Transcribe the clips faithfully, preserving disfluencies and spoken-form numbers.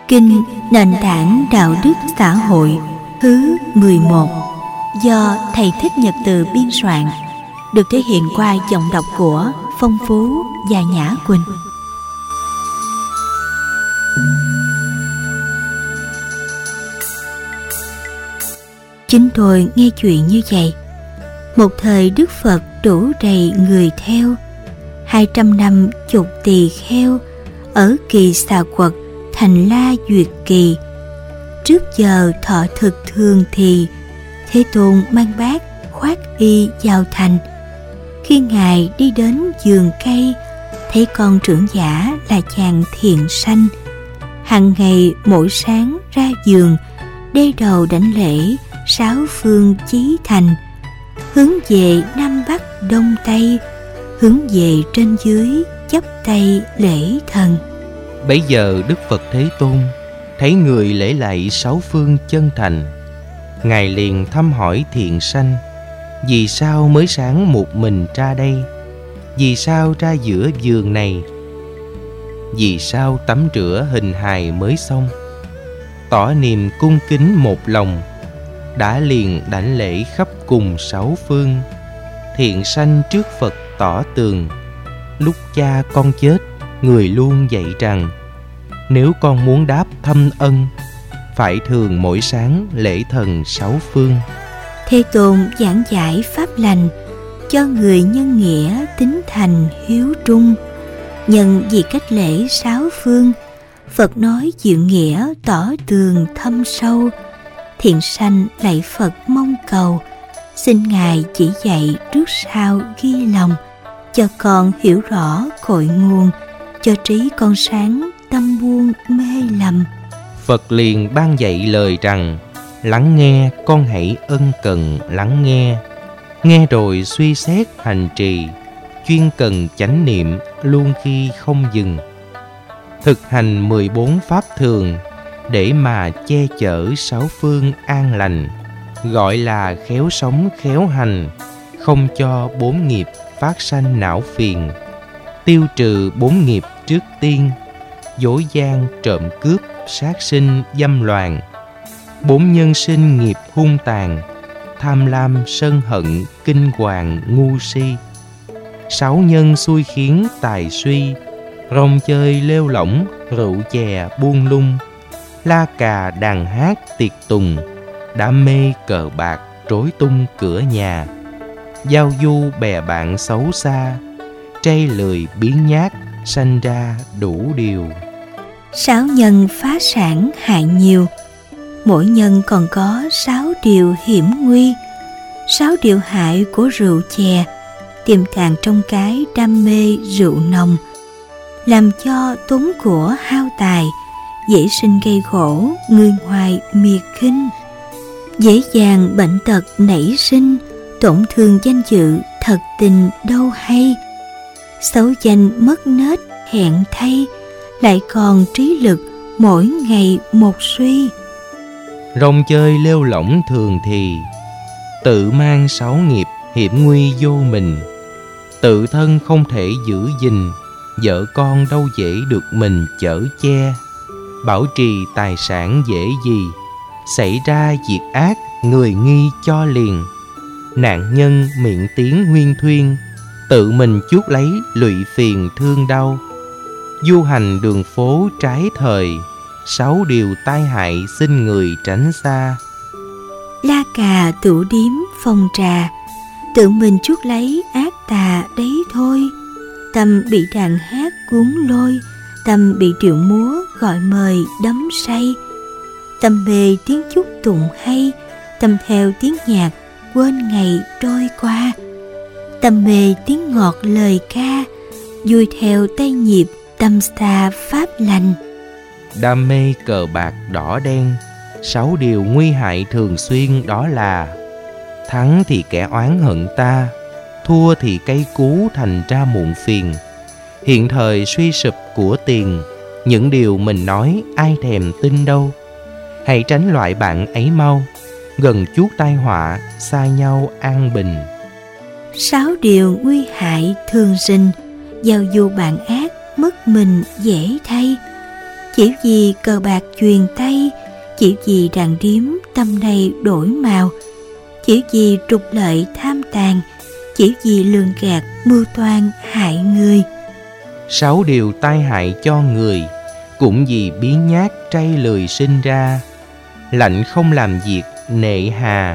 Kinh Nền tảng đạo đức xã hội thứ mười một do thầy Thích Nhật Từ biên soạn, được thể hiện qua giọng đọc của Phong Phú và Nhã Quỳnh. Chính tôi nghe chuyện như vậy. Một thời Đức Phật đủ đầy người theo, hai trăm năm chục tỳ kheo ở Kỳ Xà Quật, Thành La Duyệt Kỳ. Trước giờ thọ thực thường thì Thế Tôn mang bát khoác y vào thành. Khi Ngài đi đến vườn cây, thấy con trưởng giả là chàng thiện sanh. Hàng ngày mỗi sáng ra vườn, đê đầu đảnh lễ sáu phương chí thành, hướng về Nam Bắc Đông Tây, hướng về trên dưới chắp tay lễ thần. Bấy giờ Đức Phật Thế Tôn thấy người lễ lạy sáu phương chân thành, Ngài liền thăm hỏi thiện sanh: vì sao mới sáng một mình ra đây? Vì sao ra giữa vườn này? Vì sao tắm rửa hình hài mới xong? Tỏ niềm cung kính một lòng, đã liền đảnh lễ khắp cùng sáu phương. Thiện sanh trước Phật tỏ tường: lúc cha con chết, người luôn dạy rằng, nếu con muốn đáp thâm ân, phải thường mỗi sáng lễ thần sáu phương. Thế Tôn giảng giải pháp lành cho người nhân nghĩa tín thành hiếu trung. Nhân vì cách lễ sáu phương, Phật nói diệu nghĩa tỏ tường thâm sâu. Thiện sanh lạy Phật mong cầu, xin Ngài chỉ dạy trước sau ghi lòng, cho con hiểu rõ cội nguồn, cho trí con sáng tâm buông mê lầm. Phật liền ban dạy lời rằng: lắng nghe con hãy ân cần lắng nghe, nghe rồi suy xét hành trì, chuyên cần chánh niệm luôn khi không dừng. Thực hành mười bốn pháp thường, để mà che chở sáu phương an lành, gọi là khéo sống khéo hành, không cho bốn nghiệp phát sanh não phiền. Tiêu trừ bốn nghiệp trước tiên: dối gian, trộm cướp, sát sinh, dâm loạn. Bốn nhân sinh nghiệp hung tàn: tham lam, sân hận, kinh hoàng, ngu si. Sáu nhân xui khiến tài suy: rong chơi lêu lỏng, rượu chè buông lung, la cà đàn hát tiệc tùng, đam mê cờ bạc rối tung cửa nhà, giao du bè bạn xấu xa, trây lười biếng nhác, sanh ra đủ điều. Sáu nhân phá sản hại nhiều, mỗi nhân còn có sáu điều hiểm nguy. Sáu điều hại của rượu chè tiềm tàng trong cái đam mê rượu nồng, làm cho tốn của hao tài, dễ sinh gây khổ, người ngoài miệt khinh. Dễ dàng bệnh tật nảy sinh, tổn thương danh dự, thật tình đâu hay. Xấu danh mất nết hẹn thay, lại còn trí lực mỗi ngày một suy. Rong chơi lêu lỏng thường thì, tự mang sáu nghiệp hiểm nguy vô mình. Tự thân không thể giữ gìn, vợ con đâu dễ được mình chở che. Bảo trì tài sản dễ gì, xảy ra việc ác người nghi cho liền. Nạn nhân miệng tiếng huyên thuyên, tự mình chuốc lấy lụy phiền thương đau. Du hành đường phố trái thời, sáu điều tai hại xin người tránh xa. La cà tửu điếm phòng trà, tự mình chuốc lấy ác tà đấy thôi. Tâm bị đàn hát cuốn lôi, tâm bị điệu múa gọi mời đắm say. Tâm mê tiếng chúc tụng hay, tâm theo tiếng nhạc quên ngày trôi qua. Tâm mê tiếng ngọt lời ca, vui theo tay nhịp tâm xa pháp lành. Đam mê cờ bạc đỏ đen, sáu điều nguy hại thường xuyên đó là: thắng thì kẻ oán hận ta, thua thì cây cú thành ra muộn phiền. Hiện thời suy sụp của tiền, những điều mình nói ai thèm tin đâu. Hãy tránh loại bạn ấy mau, gần chuốc tai họa, xa nhau an bình. Sáu điều nguy hại thường sinh, giao du bạn ác mất mình dễ thay. chỉ vì cờ bạc chuyền tay, chỉ vì đàn điếm tâm này đổi màu, chỉ vì trục lợi tham tàn, chỉ vì lường gạt mưu toan hại người. Sáu điều tai hại cho người, cũng vì biếng nhác trai lười sinh ra. Lạnh không làm việc nệ hà,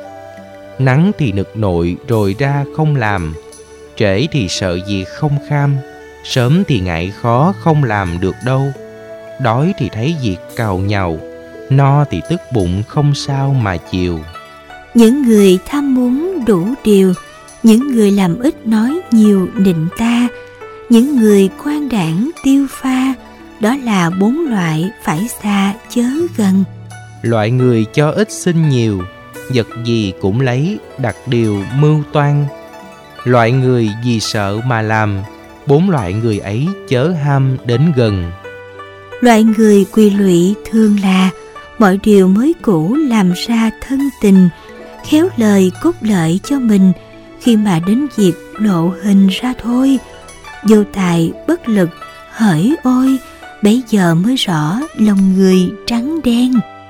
nắng thì nực nội rồi ra không làm. Trễ thì sợ việc không kham, sớm thì ngại khó không làm được đâu. Đói thì thấy việc càu nhàu, no thì tức bụng không sao mà chịu. Những người tham muốn đủ điều, những người làm ít nói nhiều nịnh ta, những người quan đảng tiêu pha, đó là bốn loại phải xa chớ gần. Loại người cho ít xin nhiều, vật gì cũng lấy đặt điều mưu toan. Loại người vì sợ mà làm, bốn loại người ấy chớ ham đến gần. Loại người quy lụy thường là mọi điều mới cũ làm ra thân tình, khéo lời cốt lợi cho mình, khi mà đến việc lộ hình ra thôi. Vô tài bất lực, hỡi ôi, bấy giờ mới rõ lòng người trắng đen.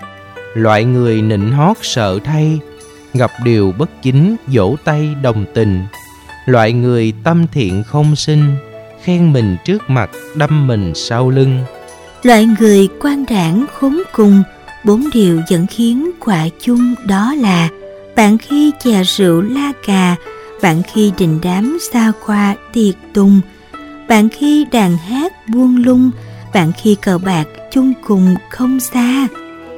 Loại người nịnh hót sợ thay, gặp điều bất chính vỗ tay đồng tình. Loại người tâm thiện không sinh, khen mình trước mặt đâm mình sau lưng. Loại người quan đảng khốn cùng, bốn điều dẫn khiến quả chung đó là: bạn khi chè rượu la cà, bạn khi đình đám xa qua tiệc tùng, bạn khi đàn hát buông lung, bạn khi cờ bạc chung cùng không xa.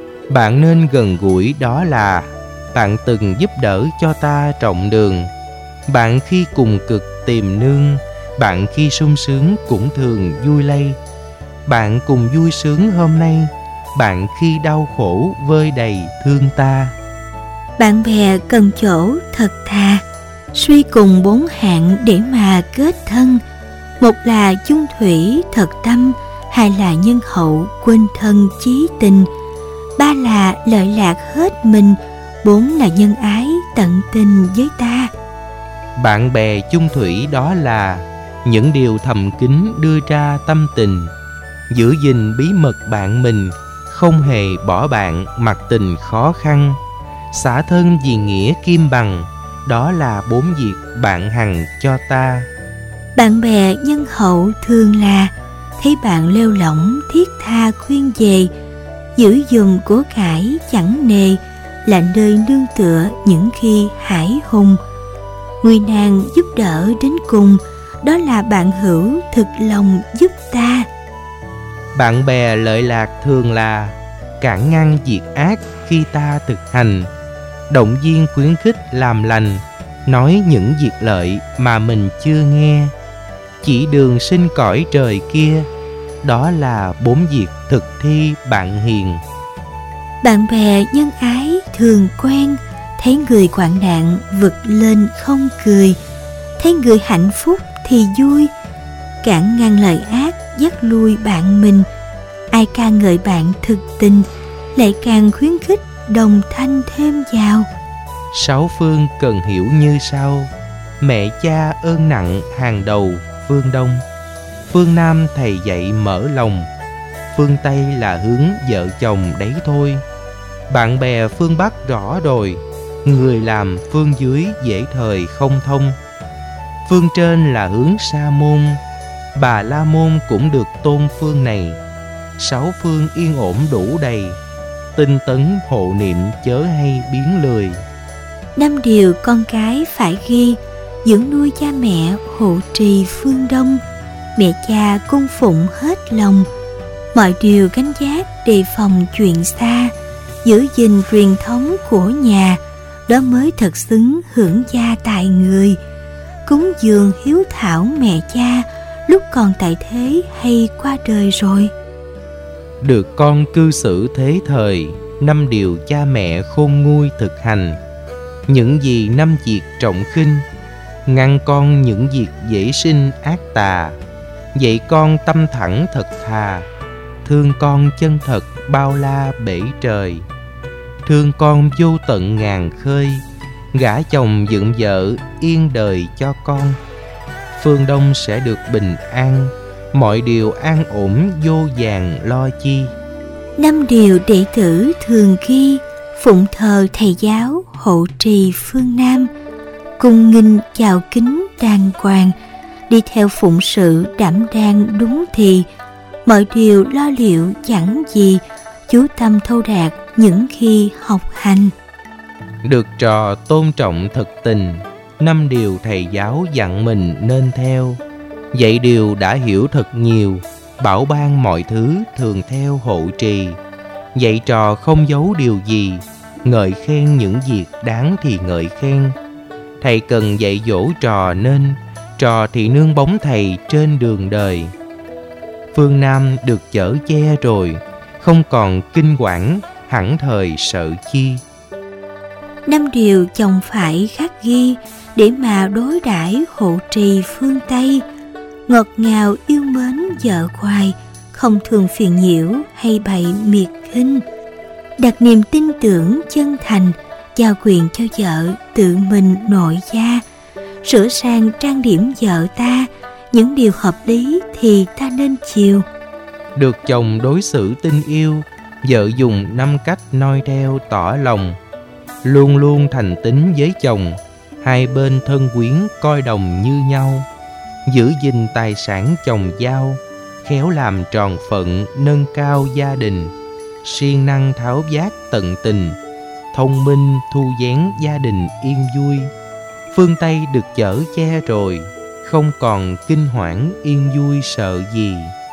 Bạn nên gần gũi đó là: bạn từng giúp đỡ cho ta trọng đường. Bạn khi cùng cực tìm nương, bạn khi sung sướng cũng thường vui lây. Bạn cùng vui sướng hôm nay, bạn khi đau khổ vơi đầy thương ta. Bạn bè cần chỗ thật thà, suy cùng bốn hạng để mà kết thân. Một là chung thủy thật tâm, hai là nhân hậu quên thân chí tình, ba là lợi lạc hết mình, bốn là nhân ái tận tình với ta. Bạn bè chung thủy đó là những điều thầm kín đưa ra tâm tình, giữ gìn bí mật bạn mình, không hề bỏ bạn mặc tình khó khăn. Xả thân vì nghĩa kim bằng, đó là bốn việc bạn hằng cho ta. Bạn bè nhân hậu thường là thấy bạn lêu lỏng thiết tha khuyên về, giữ dùm của cải chẳng nề, là nơi nương tựa những khi hải hùng. Nguy nan giúp đỡ đến cùng, đó là bạn hữu thực lòng giúp ta. Bạn bè lợi lạc thường là cản ngăn việc ác khi ta thực hành, động viên khuyến khích làm lành, nói những việc lợi mà mình chưa nghe, chỉ đường sinh cõi trời kia, đó là bốn việc thực thi bạn hiền. Bạn bè nhân ái thường quen, thấy người hoạn nạn vực lên không cười, thấy người hạnh phúc thì vui, cản ngăn lời ác dắt lui bạn mình. Ai ca ngợi bạn thực tình, lại càng khuyến khích đồng thanh thêm vào. Sáu phương cần hiểu như sau: mẹ cha ơn nặng hàng đầu phương Đông, phương Nam thầy dạy mở lòng, phương Tây là hướng vợ chồng đấy thôi. Bạn bè phương Bắc rõ rồi, người làm phương dưới dễ thời không thông. Phương trên là hướng Sa môn, Bà La môn cũng được tôn phương này. Sáu phương yên ổn đủ đầy, tinh tấn hộ niệm chớ hay biến lười. Năm điều con cái phải ghi: dưỡng nuôi cha mẹ hộ trì phương Đông, mẹ cha cung phụng hết lòng, mọi điều gánh giác đề phòng chuyện xa, giữ gìn truyền thống của nhà, đó mới thật xứng hưởng gia tài người. Cúng dường hiếu thảo mẹ cha, lúc còn tại thế hay qua đời rồi. Được con cư xử thế thời, năm điều cha mẹ khôn nguôi thực hành. Những gì năm việc trọng khinh, ngăn con những việc dễ sinh ác tà. Dạy con tâm thẳng thật thà, thương con chân thật bao la bể trời. Thương con vô tận ngàn khơi, gả chồng dựng vợ yên đời cho con. Phương Đông sẽ được bình an, mọi điều an ổn vô vàng lo chi. Năm điều đệ tử thường ghi: phụng thờ thầy giáo hộ trì phương Nam, cung nghinh chào kính đàng hoàng, đi theo phụng sự đảm đang đúng thì, mọi điều lo liệu chẳng gì, chú tâm thâu đạt những khi học hành. Được trò tôn trọng thực tình, năm điều thầy giáo dặn mình nên theo. Dạy điều đã hiểu thật nhiều, bảo ban mọi thứ thường theo hộ trì. Dạy trò không giấu điều gì, ngợi khen những việc đáng thì ngợi khen. Thầy cần dạy dỗ trò nên, trò thì nương bóng thầy trên đường đời. Phương Nam được chở che rồi, không còn kinh quản, hẳn thời sợ chi. Năm điều chồng phải khắc ghi để mà đối đãi hộ trì phương Tây. Ngọt ngào yêu mến vợ hoài, không thường phiền nhiễu hay bày miệt khinh. Đặt niềm tin tưởng chân thành, giao quyền cho vợ tự mình nội gia. Sửa sang trang điểm vợ ta, những điều hợp lý thì ta nên chiều. Được chồng đối xử tình yêu, vợ dùng năm cách noi theo tỏ lòng. Luôn luôn thành tín với chồng, hai bên thân quyến coi đồng như nhau. Giữ gìn tài sản chồng giao, khéo làm tròn phận nâng cao gia đình. Siêng năng tháo vát tận tình, thông minh thu vén gia đình yên vui. Phương Tây được chở che rồi, không còn kinh hoảng yên vui sợ gì.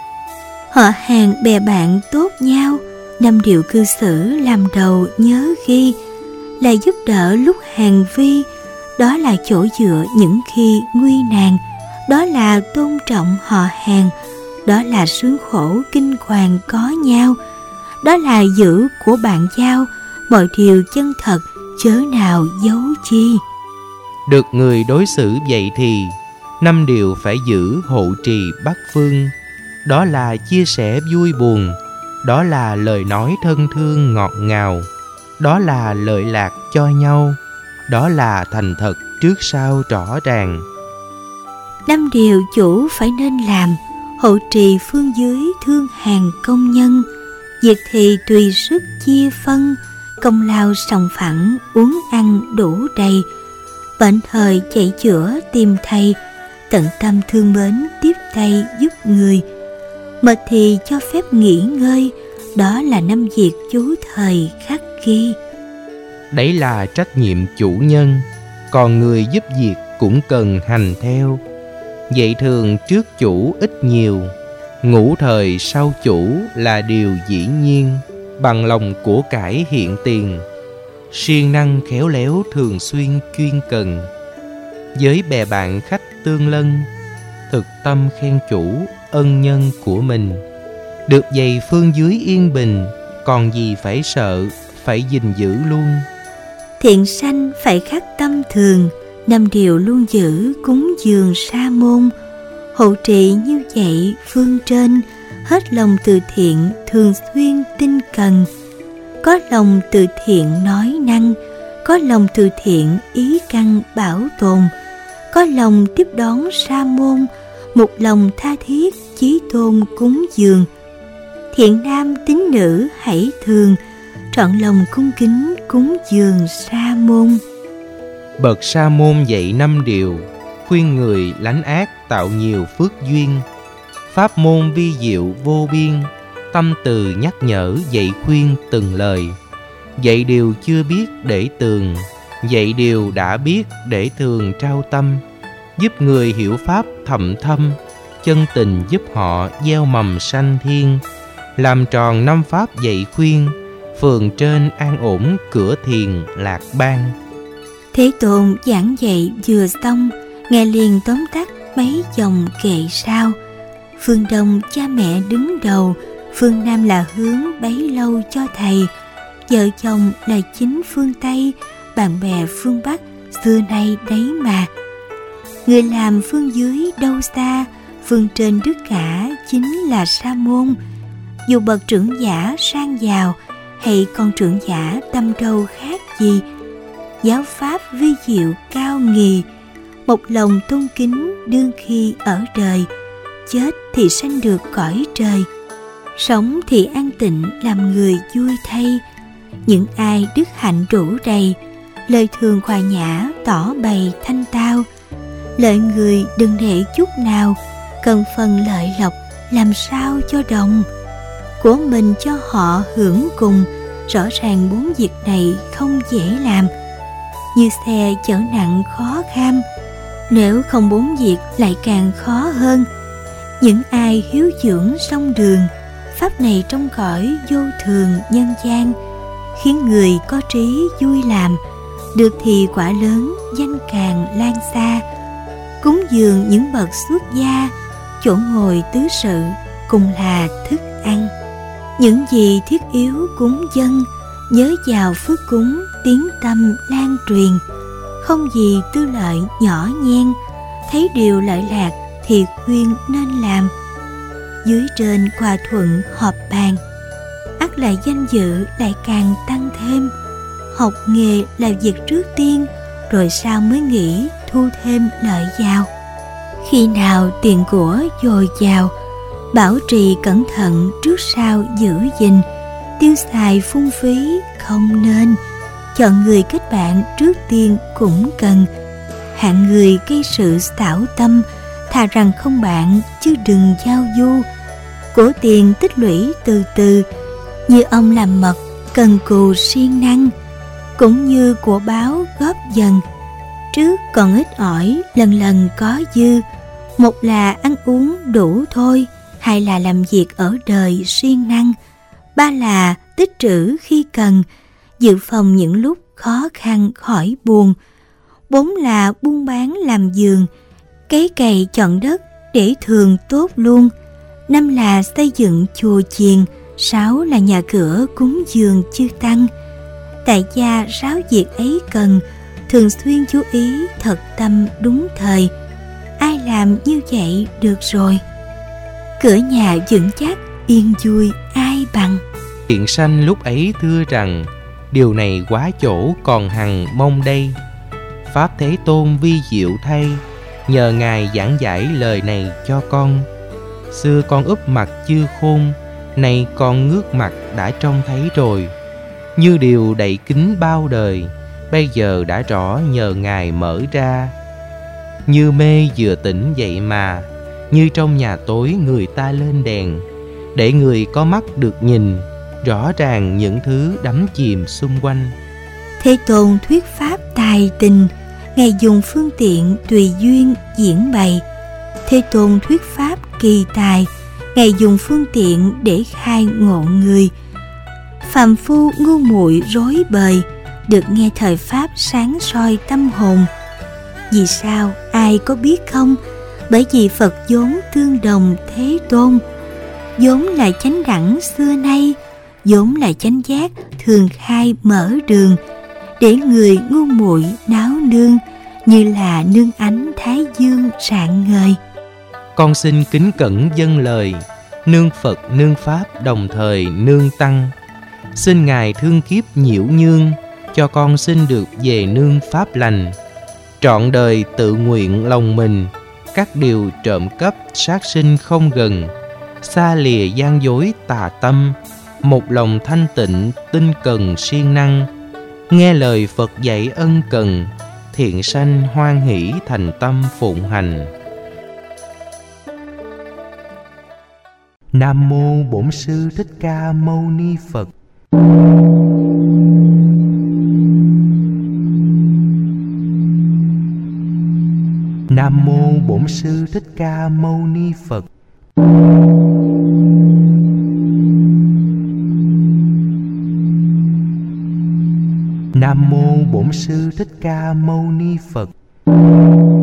Họ hàng bè bạn tốt nhau, năm điều cư xử làm đầu nhớ ghi. Là giúp đỡ lúc hàng vi, đó là chỗ dựa những khi nguy nan. Đó là tôn trọng họ hàng, đó là sướng khổ kinh hoàng có nhau. Đó là giữ của bạn giao, mọi điều chân thật chớ nào giấu chi. Được người đối xử vậy thì, năm điều phải giữ hộ trì Bắc Phương. Đó là chia sẻ vui buồn, đó là lời nói thân thương ngọt ngào, đó là lợi lạc cho nhau, đó là thành thật trước sau rõ ràng. Năm điều chủ phải nên làm: hộ trì phương dưới thương hàng công nhân, việc thì tùy sức chia phân, công lao sòng phẳng uống ăn đủ đầy. Bệnh thời chạy chữa tìm thầy, tận tâm thương mến tiếp tay giúp người. Mệt thì cho phép nghỉ ngơi, đó là năm việc chú thời khắc ghi. Đấy là trách nhiệm chủ nhân, còn người giúp việc cũng cần hành theo. Dạy thường trước chủ ít nhiều, ngũ thời sau chủ là điều dĩ nhiên. Bằng lòng của cải hiện tiền, siêng năng khéo léo thường xuyên chuyên cần. Với bè bạn khách tương lân, thực tâm khen chủ ân nhân của mình. Được dày phương dưới yên bình, còn gì phải sợ, phải gìn giữ luôn. Thiện sanh phải khắc tâm thường, năm điều luôn giữ cúng dường sa môn. Hộ trì như vậy phương trên, hết lòng từ thiện thường xuyên tinh cần. Có lòng từ thiện nói năng, có lòng từ thiện ý căn bảo tồn. Có lòng tiếp đón sa môn, một lòng tha thiết chí tôn cúng dường. Thiện nam tín nữ hãy thường, trọn lòng cung kính cúng dường sa môn. Bậc sa môn dạy năm điều, khuyên người lánh ác tạo nhiều phước duyên. Pháp môn vi diệu vô biên, tâm từ nhắc nhở dạy khuyên từng lời. Dạy điều chưa biết để tường, dạy điều đã biết để thường trao tâm. Giúp người hiểu pháp thậm thâm, chân tình giúp họ gieo mầm sanh thiên. Làm tròn năm pháp dạy khuyên, phường trên an ổn cửa thiền lạc ban. Thế Tôn giảng dạy vừa xong, nghe liền tóm tắt mấy dòng kệ sau. Phương Đông cha mẹ đứng đầu, phương Nam là hướng bấy lâu cho thầy. Vợ chồng là chính phương Tây, bạn bè phương Bắc xưa nay đấy mà. Người làm phương dưới đâu xa, phương trên tất cả chính là sa môn. Dù bậc trưởng giả sang giàu, hay con trưởng giả tâm đâu khác gì. Giáo pháp vi diệu cao nghì, một lòng tôn kính đương khi ở đời. chết thì sanh được cõi trời. Sống thì an tịnh làm người vui thay. Những ai đức hạnh đủ đầy, lời thường hòa nhã tỏ bày thanh tao. Lợi người đừng để chút nào, cần phần lợi lộc làm sao cho đồng. Của mình cho họ hưởng cùng, rõ ràng bốn việc này không dễ làm. Như xe chở nặng khó kham, nếu không bốn việc lại càng khó hơn. Những ai hiếu dưỡng song đường, pháp này trong cõi vô thường nhân gian, khiến người có trí vui làm, được thì quả lớn danh càng lan xa. Cúng dường những bậc xuất gia, chỗ ngồi tứ sự cùng là thức ăn. Những gì thiết yếu cúng dâng, nhớ vào phước cúng tiếng tâm lan truyền. Không gì tư lợi nhỏ nhen, thấy điều lợi lạc thì khuyên nên làm. Dưới trên hòa thuận họp bàn, ắt là danh dự lại càng tăng thêm. Học nghề là việc trước tiên, rồi sau mới nghĩ thu thêm lợi vào. Khi nào tiền của dồi dào, bảo trì cẩn thận trước sau giữ gìn. Tiêu xài phung phí không nên, chọn người kết bạn trước tiên cũng cần. Hạng người gây sự xảo tâm, thà rằng không bạn chứ đừng giao du. Của tiền tích lũy từ từ, như ông làm mật cần cù siêng năng. Cũng như của báo góp dần, trước còn ít ỏi lần lần có dư. Một là ăn uống đủ thôi, hai là làm việc ở đời siêng năng, ba là tích trữ khi cần, dự phòng những lúc khó khăn khỏi buồn, bốn là buôn bán làm giường, cấy cày chọn đất để thường tốt luôn, năm là xây dựng chùa chiền, sáu là nhà cửa cúng dường chư tăng. Tại gia sáu việc ấy cần, thường xuyên chú ý thật tâm đúng thời. Ai làm như vậy được rồi. Cửa nhà vững chắc, yên vui ai bằng. Thiện sanh lúc ấy thưa rằng, điều này quá chỗ còn hằng mong đây. Pháp Thế Tôn vi diệu thay, nhờ Ngài giảng giải lời này cho con. Xưa con úp mặt chưa khôn, nay con ngước mặt đã trông thấy rồi. Như điều đậy kín bao đời, bây giờ đã rõ nhờ Ngài mở ra. Như mê vừa tỉnh dậy mà, như trong nhà tối người ta lên đèn, để người có mắt được nhìn rõ ràng những thứ đắm chìm xung quanh. Thế Tôn thuyết pháp tài tình, Ngài dùng phương tiện tùy duyên diễn bày. Thế Tôn thuyết pháp kỳ tài, Ngài dùng phương tiện để khai ngộ người. Phàm phu ngu muội rối bời, được nghe thời pháp sáng soi tâm hồn. Vì sao ai có biết không? Bởi vì Phật vốn tương đồng Thế Tôn, vốn là chánh đẳng xưa nay, vốn là chánh giác thường khai mở đường, để người ngu muội náo nương, như là nương ánh thái dương rạng ngời. Con xin kính cẩn dâng lời, nương Phật nương Pháp đồng thời nương Tăng. Xin Ngài thương kiếp nhiễu nhương, cho con xin được về nương Pháp lành. Trọn đời tự nguyện lòng mình, các điều trộm cắp sát sinh không gần. Xa lìa gian dối tà tâm, một lòng thanh tịnh tinh cần siêng năng. Nghe lời Phật dạy ân cần, thiện sanh hoan hỷ thành tâm phụng hành. Nam mô Bổn Sư Thích Ca Mâu Ni Phật. Nam mô Bổn Sư Thích Ca Mâu Ni Phật. Nam mô Bổn Sư Thích Ca Mâu Ni Phật.